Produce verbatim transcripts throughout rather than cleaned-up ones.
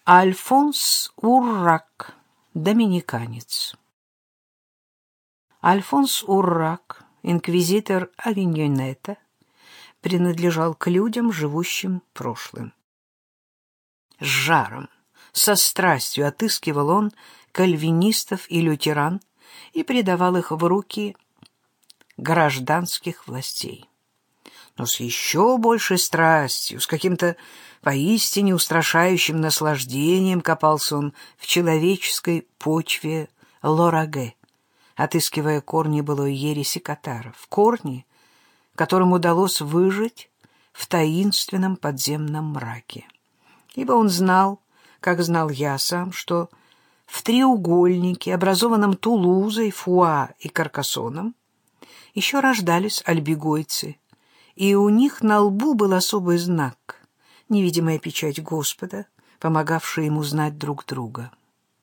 Альфонс Уррак, доминиканец. Альфонс Уррак, инквизитор Авиньонета, принадлежал к людям, живущим прошлым. С жаром, со страстью отыскивал он кальвинистов и лютеран и предавал их в руки гражданских властей. Но с еще большей страстью, с каким-то поистине устрашающим наслаждением копался он в человеческой почве Лораге, отыскивая корни былой ереси катаров, корни, которым удалось выжить в таинственном подземном мраке. Ибо он знал, как знал я сам, что в треугольнике, образованном Тулузой, Фуа и Каркасоном, еще рождались альбегойцы, и у них на лбу был особый знак, невидимая печать Господа, помогавшая ему знать друг друга.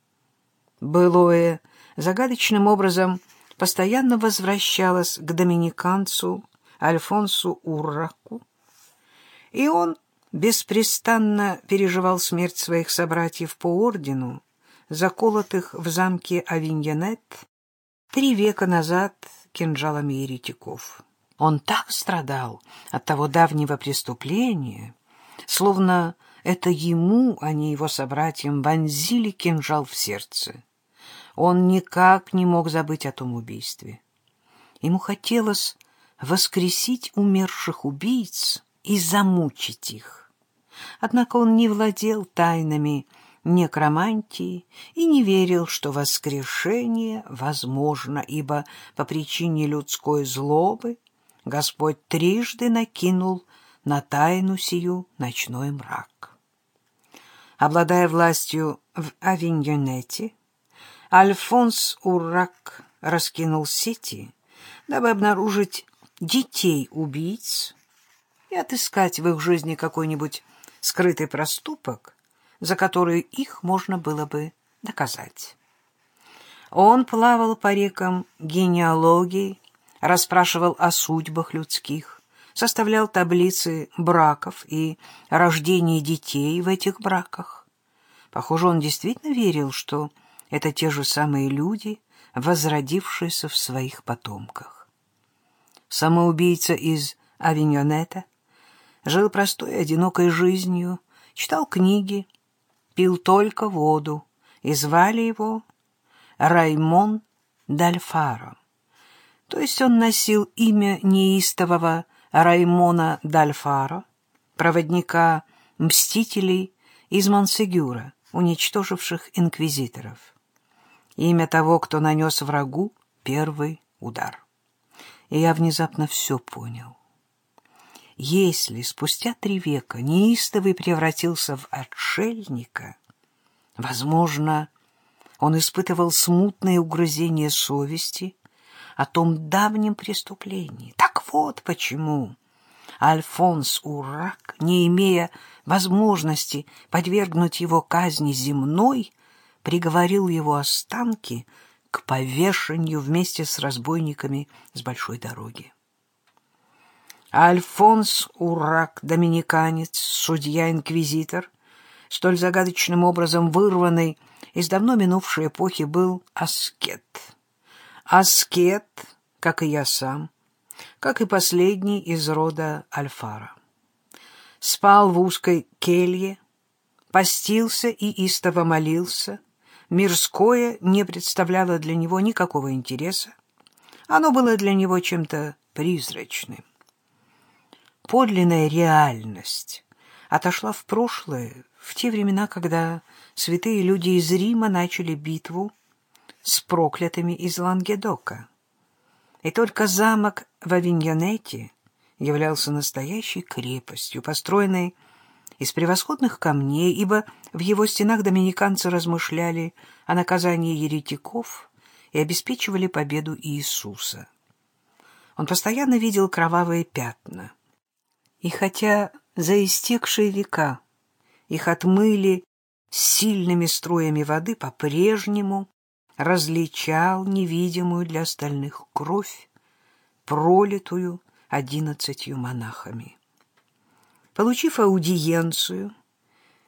Былое загадочным образом постоянно возвращалось к доминиканцу Альфонсу Урраку, и он беспрестанно переживал смерть своих собратьев по ордену, заколотых в замке Авиньонет три века назад кинжалами еретиков. Он так страдал от того давнего преступления, словно это ему, а не его собратьям, вонзили кинжал в сердце. Он никак не мог забыть о том убийстве. Ему хотелось воскресить умерших убийц и замучить их. Однако он не владел тайнами некромантии и не верил, что воскрешение возможно, ибо по причине людской злобы Господь трижды накинул на тайну сию ночной мрак. Обладая властью в Авиньонете, Альфонс Уррак раскинул сети, дабы обнаружить детей-убийц и отыскать в их жизни какой-нибудь скрытый проступок, за который их можно было бы наказать. Он плавал по рекам генеалогии, расспрашивал о судьбах людских, составлял таблицы браков и рождения детей в этих браках. Похоже, он действительно верил, что это те же самые люди, возродившиеся в своих потомках. Самоубийца из Авиньонета жил простой, одинокой жизнью, читал книги, пил только воду, и звали его Раймон д'Альфаро. То есть он носил имя неистового Раймона д'Альфаро, проводника мстителей из Монсегюра, уничтоживших инквизиторов. Имя того, кто нанес врагу первый удар. И я внезапно все понял. Если спустя три века неистовый превратился в отшельника, возможно, он испытывал смутное угрызение совести о том давнем преступлении. Так вот почему Альфонс Уррак, не имея возможности подвергнуть его казни земной, приговорил его останки к повешению вместе с разбойниками с большой дороги. Альфонс Уррак, доминиканец, судья-инквизитор, столь загадочным образом вырванный из давно минувшей эпохи, был аскет. Аскет, как и я сам, как и последний из рода Альфаро. Спал в узкой келье, постился и истово молился. Мирское не представляло для него никакого интереса. Оно было для него чем-то призрачным. Подлинная реальность отошла в прошлое, в те времена, когда святые люди из Рима начали битву с проклятыми из Лангедока. И только замок в Авиньонете являлся настоящей крепостью, построенной из превосходных камней, ибо в его стенах доминиканцы размышляли о наказании еретиков и обеспечивали победу Иисуса. Он постоянно видел кровавые пятна. И хотя за истекшие века их отмыли сильными струями воды, по-прежнему различал невидимую для остальных кровь, пролитую одиннадцатью монахами. Получив аудиенцию,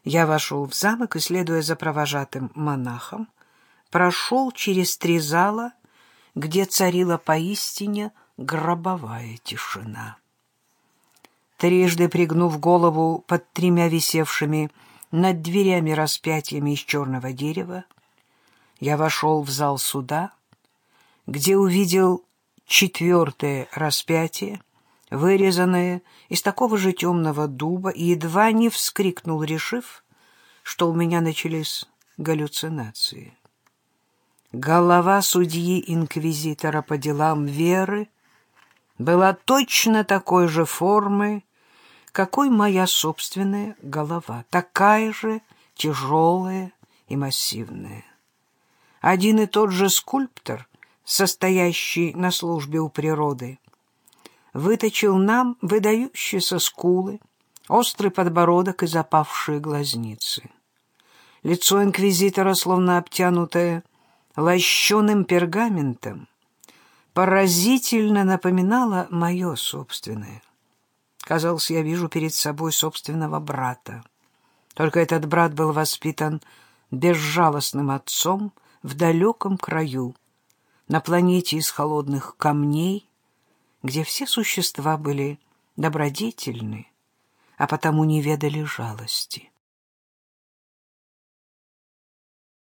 Я вошел в замок и, следуя за провожатым монахом, прошел через три зала, где царила поистине гробовая тишина. Трижды пригнув голову под тремя висевшими над дверями распятиями из черного дерева, я вошел в зал суда, где увидел четвертое распятие, вырезанное из такого же темного дуба, и едва не вскрикнул, решив, что у меня начались галлюцинации. Голова судьи-инквизитора по делам веры была точно такой же формы, какой моя собственная голова, такая же тяжелая и массивная. Один и тот же скульптор, состоящий на службе у природы, выточил нам выдающиеся скулы, острый подбородок и запавшие глазницы. Лицо инквизитора, словно обтянутое лощеным пергаментом, поразительно напоминало мое собственное. Казалось, я вижу перед собой собственного брата. Только этот брат был воспитан безжалостным отцом в далеком краю, на планете из холодных камней, где все существа были добродетельны, а потому не ведали жалости.